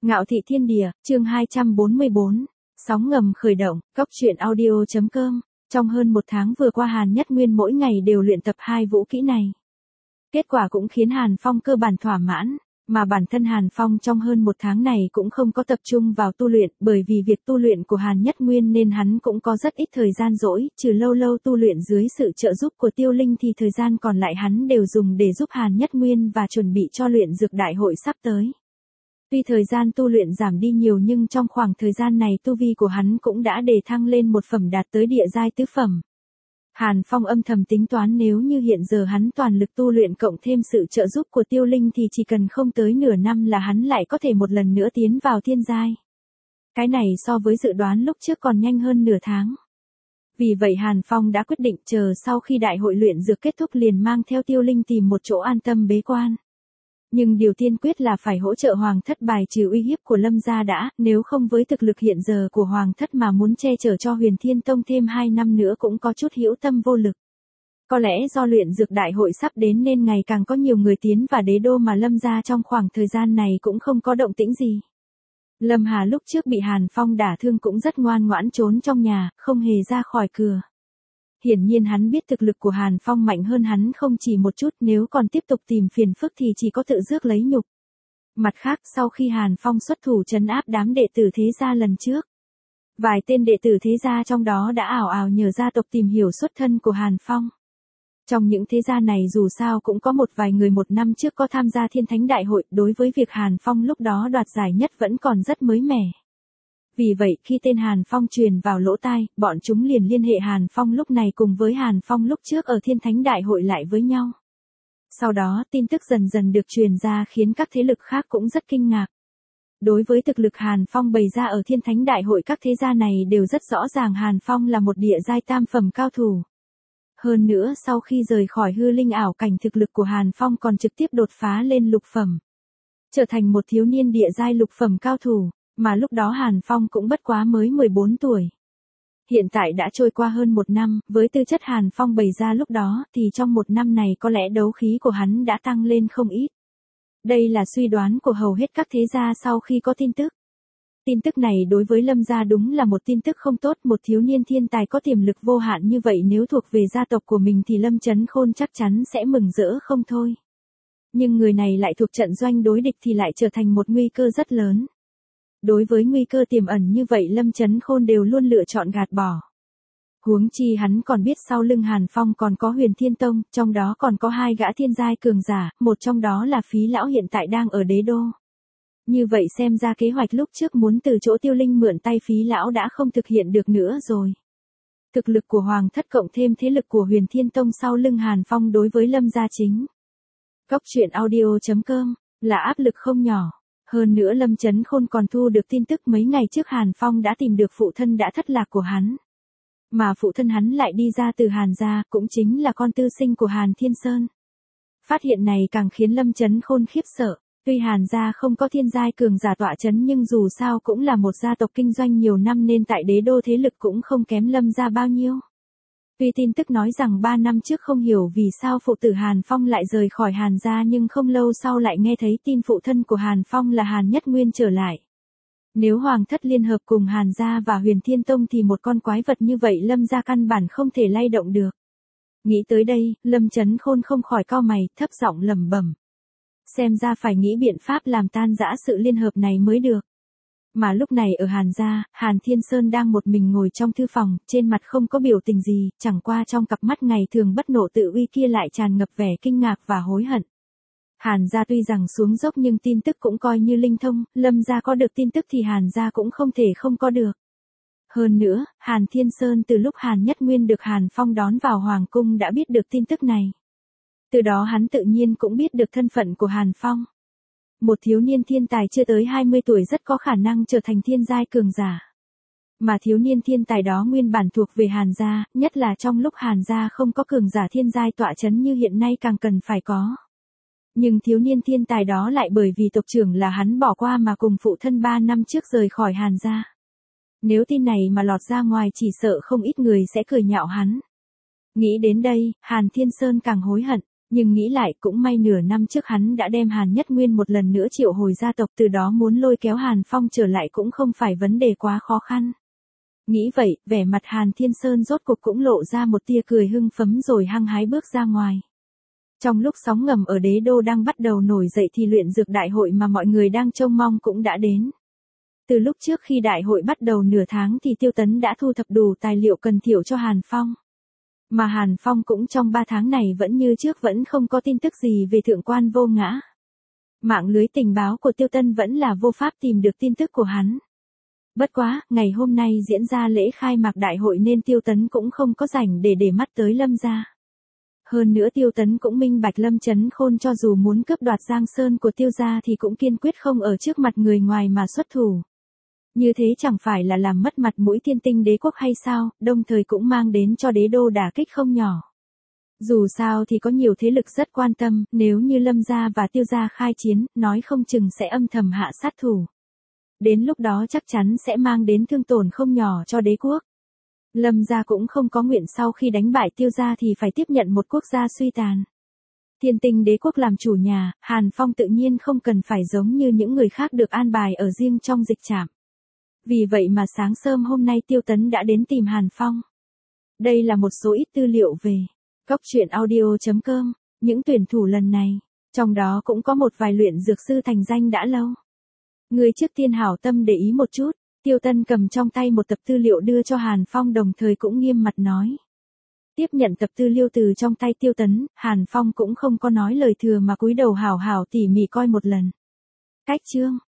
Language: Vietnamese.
Ngạo thị thiên địa, chương 244, sóng ngầm khởi động, Cốc truyện audio.com. Trong hơn một tháng vừa qua Hàn Nhất Nguyên mỗi ngày đều luyện tập hai vũ kỹ này. Kết quả cũng khiến Hàn Phong cơ bản thỏa mãn, mà bản thân Hàn Phong trong hơn một tháng này cũng không có tập trung vào tu luyện, bởi vì việc tu luyện của Hàn Nhất Nguyên nên hắn cũng có rất ít thời gian rỗi, trừ lâu lâu tu luyện dưới sự trợ giúp của Tiêu Linh thì thời gian còn lại hắn đều dùng để giúp Hàn Nhất Nguyên và chuẩn bị cho luyện dược đại hội sắp tới. Tuy thời gian tu luyện giảm đi nhiều nhưng trong khoảng thời gian này tu vi của hắn cũng đã đề thăng lên một phẩm đạt tới địa giai tứ phẩm. Hàn Phong âm thầm tính toán nếu như hiện giờ hắn toàn lực tu luyện cộng thêm sự trợ giúp của Tiêu Linh thì chỉ cần không tới nửa năm là hắn lại có thể một lần nữa tiến vào thiên giai. Cái này so với dự đoán lúc trước còn nhanh hơn nửa tháng. Vì vậy Hàn Phong đã quyết định chờ sau khi đại hội luyện dược kết thúc liền mang theo Tiêu Linh tìm một chỗ an tâm bế quan. Nhưng điều tiên quyết là phải hỗ trợ Hoàng thất bài trừ uy hiếp của Lâm gia đã, nếu không với thực lực hiện giờ của Hoàng thất mà muốn che chở cho Huyền Thiên Tông thêm 2 năm nữa cũng có chút hữu tâm vô lực. Có lẽ do luyện dược đại hội sắp đến nên ngày càng có nhiều người tiến vào đế đô mà Lâm gia trong khoảng thời gian này cũng không có động tĩnh gì. Lâm Hà lúc trước bị Hàn Phong đả thương cũng rất ngoan ngoãn trốn trong nhà, không hề ra khỏi cửa. Hiển nhiên hắn biết thực lực của Hàn Phong mạnh hơn hắn không chỉ một chút, nếu còn tiếp tục tìm phiền phức thì chỉ có tự rước lấy nhục. Mặt khác sau khi Hàn Phong xuất thủ trấn áp đám đệ tử thế gia lần trước, vài tên đệ tử thế gia trong đó đã ảo ảo nhờ gia tộc tìm hiểu xuất thân của Hàn Phong. Trong những thế gia này dù sao cũng có một vài người một năm trước có tham gia Thiên Thánh Đại hội, đối với việc Hàn Phong lúc đó đoạt giải nhất vẫn còn rất mới mẻ. Vì vậy khi tên Hàn Phong truyền vào lỗ tai, bọn chúng liền liên hệ Hàn Phong lúc này cùng với Hàn Phong lúc trước ở Thiên Thánh Đại hội lại với nhau. Sau đó tin tức dần dần được truyền ra khiến các thế lực khác cũng rất kinh ngạc. Đối với thực lực Hàn Phong bày ra ở Thiên Thánh Đại hội các thế gia này đều rất rõ ràng Hàn Phong là một địa giai tam phẩm cao thủ. Hơn nữa sau khi rời khỏi hư linh ảo cảnh thực lực của Hàn Phong còn trực tiếp đột phá lên lục phẩm. Trở thành một thiếu niên địa giai lục phẩm cao thủ. Mà lúc đó Hàn Phong cũng bất quá mới 14 tuổi. Hiện tại đã trôi qua hơn một năm, với tư chất Hàn Phong bày ra lúc đó, thì trong một năm này có lẽ đấu khí của hắn đã tăng lên không ít. Đây là suy đoán của hầu hết các thế gia sau khi có tin tức. Tin tức này đối với Lâm gia đúng là một tin tức không tốt, một thiếu niên thiên tài có tiềm lực vô hạn như vậy nếu thuộc về gia tộc của mình thì Lâm Chấn Khôn chắc chắn sẽ mừng rỡ không thôi. Nhưng người này lại thuộc trận doanh đối địch thì lại trở thành một nguy cơ rất lớn. Đối với nguy cơ tiềm ẩn như vậy Lâm Chấn Khôn đều luôn lựa chọn gạt bỏ. Huống chi hắn còn biết sau lưng Hàn Phong còn có Huyền Thiên Tông, trong đó còn có 2 gã thiên giai cường giả, một trong đó là Phí lão hiện tại đang ở đế đô. Như vậy xem ra kế hoạch lúc trước muốn từ chỗ Tiêu Linh mượn tay Phí lão đã không thực hiện được nữa rồi. Thực lực của Hoàng thất cộng thêm thế lực của Huyền Thiên Tông sau lưng Hàn Phong đối với Lâm gia chính. Cốc truyện audio.com là áp lực không nhỏ. Hơn nữa Lâm Chấn Khôn còn thu được tin tức mấy ngày trước Hàn Phong đã tìm được phụ thân đã thất lạc của hắn. Mà phụ thân hắn lại đi ra từ Hàn gia, cũng chính là con tư sinh của Hàn Thiên Sơn. Phát hiện này càng khiến Lâm Chấn Khôn khiếp sợ. Tuy Hàn gia không có thiên giai cường giả tọa chấn nhưng dù sao cũng là một gia tộc kinh doanh nhiều năm nên tại đế đô thế lực cũng không kém Lâm gia bao nhiêu. Tuy tin tức nói rằng 3 năm trước không hiểu vì sao phụ tử Hàn Phong lại rời khỏi Hàn gia nhưng không lâu sau lại nghe thấy tin phụ thân của Hàn Phong là Hàn Nhất Nguyên trở lại. Nếu Hoàng thất liên hợp cùng Hàn gia và Huyền Thiên Tông thì một con quái vật như vậy Lâm gia căn bản không thể lay động được. Nghĩ tới đây, Lâm Chấn Khôn không khỏi cau mày, thấp giọng lẩm bẩm. Xem ra phải nghĩ biện pháp làm tan rã sự liên hợp này mới được. Mà lúc này ở Hàn gia, Hàn Thiên Sơn đang một mình ngồi trong thư phòng, trên mặt không có biểu tình gì, chẳng qua trong cặp mắt ngày thường bất nộ tự uy kia lại tràn ngập vẻ kinh ngạc và hối hận. Hàn gia tuy rằng xuống dốc nhưng tin tức cũng coi như linh thông, Lâm gia có được tin tức thì Hàn gia cũng không thể không có được. Hơn nữa, Hàn Thiên Sơn từ lúc Hàn Nhất Nguyên được Hàn Phong đón vào Hoàng cung đã biết được tin tức này. Từ đó hắn tự nhiên cũng biết được thân phận của Hàn Phong. Một thiếu niên thiên tài chưa tới 20 tuổi rất có khả năng trở thành thiên giai cường giả. Mà thiếu niên thiên tài đó nguyên bản thuộc về Hàn gia, nhất là trong lúc Hàn gia không có cường giả thiên giai tọa chấn như hiện nay càng cần phải có. Nhưng thiếu niên thiên tài đó lại bởi vì tộc trưởng là hắn bỏ qua mà cùng phụ thân 3 năm trước rời khỏi Hàn gia. Nếu tin này mà lọt ra ngoài chỉ sợ không ít người sẽ cười nhạo hắn. Nghĩ đến đây, Hàn Thiên Sơn càng hối hận. Nhưng nghĩ lại cũng may nửa năm trước hắn đã đem Hàn Nhất Nguyên một lần nữa triệu hồi gia tộc, từ đó muốn lôi kéo Hàn Phong trở lại cũng không phải vấn đề quá khó khăn. Nghĩ vậy, vẻ mặt Hàn Thiên Sơn rốt cuộc cũng lộ ra một tia cười hưng phấn rồi hăng hái bước ra ngoài. Trong lúc sóng ngầm ở đế đô đang bắt đầu nổi dậy thì luyện dược đại hội mà mọi người đang trông mong cũng đã đến. Từ lúc trước khi đại hội bắt đầu nửa tháng thì Tiêu Tấn đã thu thập đủ tài liệu cần thiểu cho Hàn Phong. Mà Hàn Phong cũng trong 3 tháng này vẫn như trước vẫn không có tin tức gì về thượng quan Vô Ngã. Mạng lưới tình báo của Tiêu Tân vẫn là vô pháp tìm được tin tức của hắn. Bất quá, ngày hôm nay diễn ra lễ khai mạc đại hội nên Tiêu Tấn cũng không có rảnh để mắt tới Lâm gia. Hơn nữa Tiêu Tấn cũng minh bạch Lâm Chấn Khôn cho dù muốn cướp đoạt Giang Sơn của Tiêu gia thì cũng kiên quyết không ở trước mặt người ngoài mà xuất thủ. Như thế chẳng phải là làm mất mặt mũi Thiên Tinh đế quốc hay sao, đồng thời cũng mang đến cho đế đô đả kích không nhỏ. Dù sao thì có nhiều thế lực rất quan tâm, nếu như Lâm gia và Tiêu gia khai chiến, nói không chừng sẽ âm thầm hạ sát thủ. Đến lúc đó chắc chắn sẽ mang đến thương tổn không nhỏ cho đế quốc. Lâm gia cũng không có nguyện sau khi đánh bại Tiêu gia thì phải tiếp nhận một quốc gia suy tàn. Thiên Tinh đế quốc làm chủ nhà, Hàn Phong tự nhiên không cần phải giống như những người khác được an bài ở riêng trong dịch trạm. Vì vậy mà sáng sớm hôm nay Tiêu Tấn đã đến tìm Hàn Phong. Đây là một số ít tư liệu về coctruyện.audio.com, những tuyển thủ lần này, trong đó cũng có một vài luyện dược sư thành danh đã lâu. Người trước tiên hảo tâm để ý một chút, Tiêu Tân cầm trong tay một tập tư liệu đưa cho Hàn Phong đồng thời cũng nghiêm mặt nói. Tiếp nhận tập tư liệu từ trong tay Tiêu Tấn, Hàn Phong cũng không có nói lời thừa mà cúi đầu hảo hảo tỉ mỉ coi một lần. Cách chương